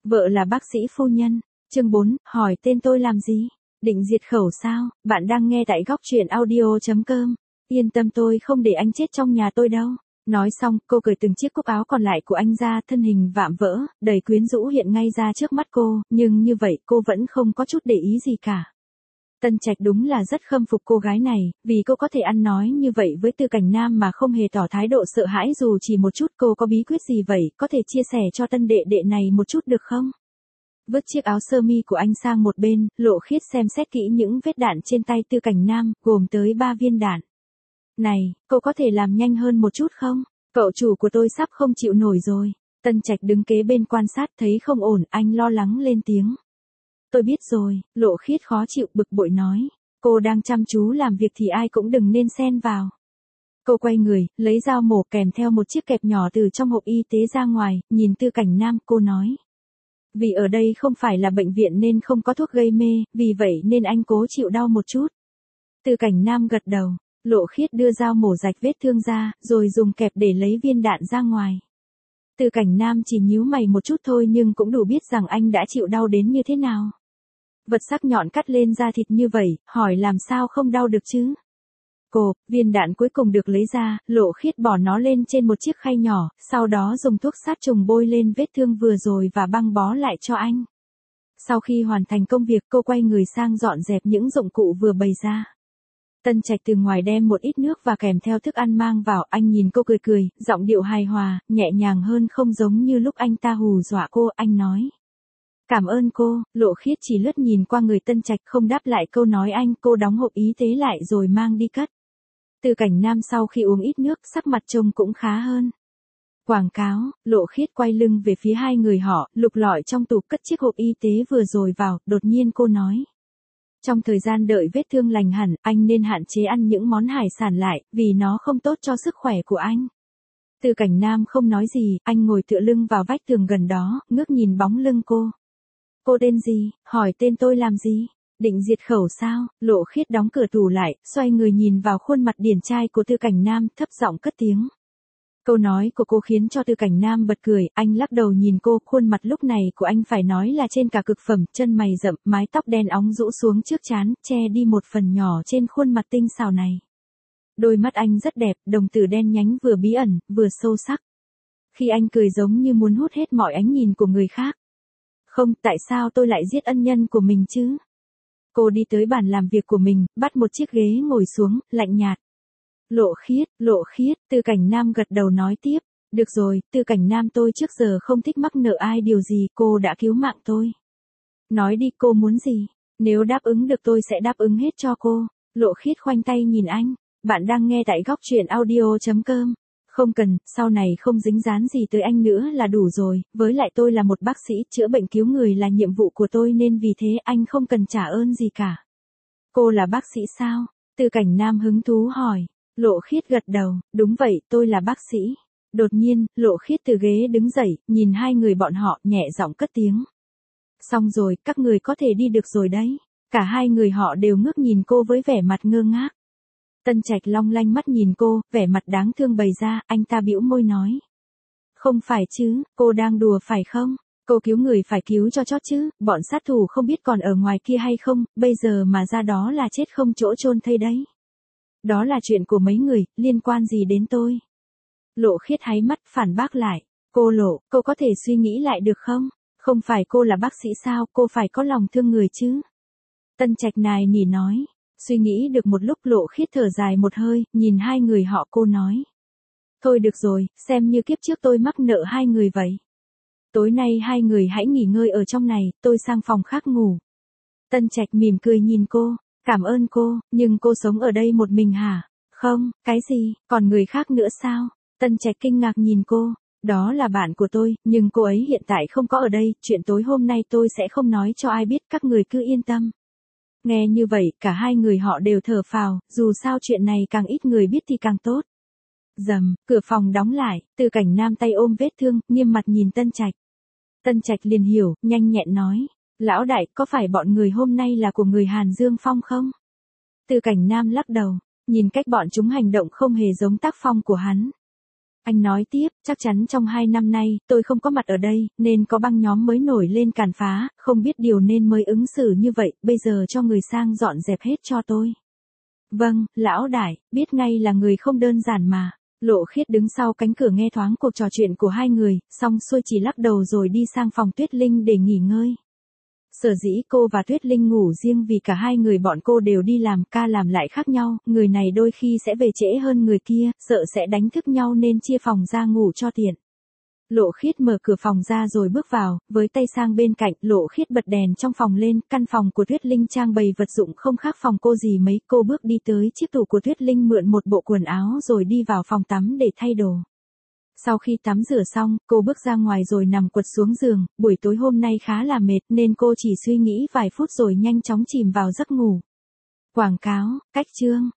Vợ là bác sĩ phu nhân. Chương 4, hỏi tên tôi làm gì? Định diệt khẩu sao? Bạn đang nghe tại góc truyện audio.com. Yên tâm, tôi không để anh chết trong nhà tôi đâu. Nói xong, cô cởi từng chiếc cúc áo còn lại của anh ra, thân hình vạm vỡ, đầy quyến rũ hiện ngay ra trước mắt cô, nhưng như vậy cô vẫn không có chút để ý gì cả. Tân Trạch đúng là rất khâm phục cô gái này, vì cô có thể ăn nói như vậy với Tư Cảnh Nam mà không hề tỏ thái độ sợ hãi dù chỉ một chút. Cô có bí quyết gì vậy, có thể chia sẻ cho tân đệ đệ này một chút được không? Vứt chiếc áo sơ mi của anh sang một bên, Lộ Khiết xem xét kỹ những vết đạn trên tay Tư Cảnh Nam, gồm tới 3 viên đạn. Này, cô có thể làm nhanh hơn một chút không? Cậu chủ của tôi sắp không chịu nổi rồi. Tân Trạch đứng kế bên quan sát thấy không ổn, anh lo lắng lên tiếng. Tôi biết rồi, Lộ Khiết khó chịu bực bội nói. Cô đang chăm chú làm việc thì ai cũng đừng nên xen vào. Cô quay người, lấy dao mổ kèm theo một chiếc kẹp nhỏ từ trong hộp y tế ra ngoài, nhìn Tư Cảnh Nam, cô nói. Vì ở đây không phải là bệnh viện nên không có thuốc gây mê, vì vậy nên anh cố chịu đau một chút. Tư Cảnh Nam gật đầu, Lộ Khiết đưa dao mổ rạch vết thương ra, rồi dùng kẹp để lấy viên đạn ra ngoài. Tư Cảnh Nam chỉ nhíu mày một chút thôi nhưng cũng đủ biết rằng anh đã chịu đau đến như thế nào. Vật sắc nhọn cắt lên da thịt như vậy, hỏi làm sao không đau được chứ? Viên đạn cuối cùng được lấy ra, Lộ Khiết bỏ nó lên trên một chiếc khay nhỏ, sau đó dùng thuốc sát trùng bôi lên vết thương vừa rồi và băng bó lại cho anh. Sau khi hoàn thành công việc, cô quay người sang dọn dẹp những dụng cụ vừa bày ra. Tân Trạch từ ngoài đem một ít nước và kèm theo thức ăn mang vào, anh nhìn cô cười cười, giọng điệu hài hòa, nhẹ nhàng hơn không giống như lúc anh ta hù dọa cô, anh nói. Cảm ơn cô. Lộ Khiết chỉ lướt nhìn qua người Tân Trạch không đáp lại câu nói anh, cô đóng hộp y tế lại rồi mang đi cất. Tư Cảnh Nam sau khi uống ít nước, sắc mặt trông cũng khá hơn. Quảng cáo, Lộ Khiết quay lưng về phía hai người họ, lục lọi trong tủ cất chiếc hộp y tế vừa rồi vào, đột nhiên cô nói. Trong thời gian đợi vết thương lành hẳn, anh nên hạn chế ăn những món hải sản lại, vì nó không tốt cho sức khỏe của anh. Tư Cảnh Nam không nói gì, anh ngồi tựa lưng vào vách tường gần đó, ngước nhìn bóng lưng cô. Cô tên gì? Hỏi tên tôi làm gì? Định diệt khẩu sao? Lộ Khiết đóng cửa tủ lại, xoay người nhìn vào khuôn mặt điển trai của Tư Cảnh Nam, thấp giọng cất tiếng. Câu nói của cô khiến cho Tư Cảnh Nam bật cười, anh lắc đầu nhìn cô, khuôn mặt lúc này của anh phải nói là trên cả cực phẩm, chân mày rậm, mái tóc đen óng rũ xuống trước trán, che đi một phần nhỏ trên khuôn mặt tinh xảo này. Đôi mắt anh rất đẹp, đồng tử đen nhánh vừa bí ẩn, vừa sâu sắc. Khi anh cười giống như muốn hút hết mọi ánh nhìn của người khác. Không, tại sao tôi lại giết ân nhân của mình chứ? Cô đi tới bàn làm việc của mình, bắt một chiếc ghế ngồi xuống, lạnh nhạt. Lộ Khiết, Tư Cảnh Nam gật đầu nói tiếp. Được rồi, Tư Cảnh Nam, tôi trước giờ không thích mắc nợ ai điều gì, cô đã cứu mạng tôi. Nói đi, cô muốn gì? Nếu đáp ứng được tôi sẽ đáp ứng hết cho cô. Lộ Khiết khoanh tay nhìn anh. Bạn đang nghe tại góc truyện audio.com. Không cần, sau này không dính dáng gì tới anh nữa là đủ rồi, với lại tôi là một bác sĩ, chữa bệnh cứu người là nhiệm vụ của tôi nên vì thế anh không cần trả ơn gì cả. Cô là bác sĩ sao? Tư Cảnh Nam hứng thú hỏi. Lộ Khiết gật đầu, đúng vậy, tôi là bác sĩ. Đột nhiên, Lộ Khiết từ ghế đứng dậy, nhìn hai người bọn họ, nhẹ giọng cất tiếng. Xong rồi, các người có thể đi được rồi đấy. Cả hai người họ đều ngước nhìn cô với vẻ mặt ngơ ngác. Tân Trạch long lanh mắt nhìn cô, vẻ mặt đáng thương bày ra, anh ta bĩu môi nói. Không phải chứ, cô đang đùa phải không? Cô cứu người phải cứu cho chót chứ, bọn sát thủ không biết còn ở ngoài kia hay không, bây giờ mà ra đó là chết không chỗ chôn thây đấy. Đó là chuyện của mấy người, liên quan gì đến tôi? Lộ Khiết háy mắt phản bác lại. Cô có thể suy nghĩ lại được không? Không phải cô là bác sĩ sao, cô phải có lòng thương người chứ? Tân Trạch nài nỉ nói. Suy nghĩ được một lúc, Lộ Khiết thở dài một hơi, nhìn hai người họ, cô nói. Thôi được rồi, xem như kiếp trước tôi mắc nợ hai người vậy. Tối nay hai người hãy nghỉ ngơi ở trong này, tôi sang phòng khác ngủ. Tân Trạch mỉm cười nhìn cô, cảm ơn cô, nhưng cô sống ở đây một mình hả? Không, cái gì, còn người khác nữa sao? Tân Trạch kinh ngạc nhìn cô, đó là bạn của tôi, nhưng cô ấy hiện tại không có ở đây, chuyện tối hôm nay tôi sẽ không nói cho ai biết, các người cứ yên tâm. Nghe như vậy, cả hai người họ đều thở phào, dù sao chuyện này càng ít người biết thì càng tốt. Rầm, cửa phòng đóng lại, Tư Cảnh Nam tay ôm vết thương, nghiêm mặt nhìn Tân Trạch. Tân Trạch liền hiểu, nhanh nhẹn nói. Lão đại, có phải bọn người hôm nay là của người Hàn Dương Phong không? Tư Cảnh Nam lắc đầu, nhìn cách bọn chúng hành động không hề giống tác phong của hắn. Anh nói tiếp, chắc chắn trong 2 năm nay, tôi không có mặt ở đây, nên có băng nhóm mới nổi lên càn phá, không biết điều nên mới ứng xử như vậy, bây giờ cho người sang dọn dẹp hết cho tôi. Vâng, lão đại, biết ngay là người không đơn giản mà. Lộ Khiết đứng sau cánh cửa nghe thoáng cuộc trò chuyện của hai người, xong xuôi chỉ lắc đầu rồi đi sang phòng Tuyết Linh để nghỉ ngơi. Sở dĩ cô và Tuyết Linh ngủ riêng vì cả hai người bọn cô đều đi làm, ca làm lại khác nhau, người này đôi khi sẽ về trễ hơn người kia, sợ sẽ đánh thức nhau nên chia phòng ra ngủ cho tiện. Lộ Khiết mở cửa phòng ra rồi bước vào, với tay sang bên cạnh, Lộ Khiết bật đèn trong phòng lên, căn phòng của Tuyết Linh trang bày vật dụng không khác phòng cô gì mấy, cô bước đi tới chiếc tủ của Tuyết Linh mượn một bộ quần áo rồi đi vào phòng tắm để thay đồ. Sau khi tắm rửa xong, cô bước ra ngoài rồi nằm quật xuống giường, buổi tối hôm nay khá là mệt nên cô chỉ suy nghĩ vài phút rồi nhanh chóng chìm vào giấc ngủ. Quảng cáo, cách chương.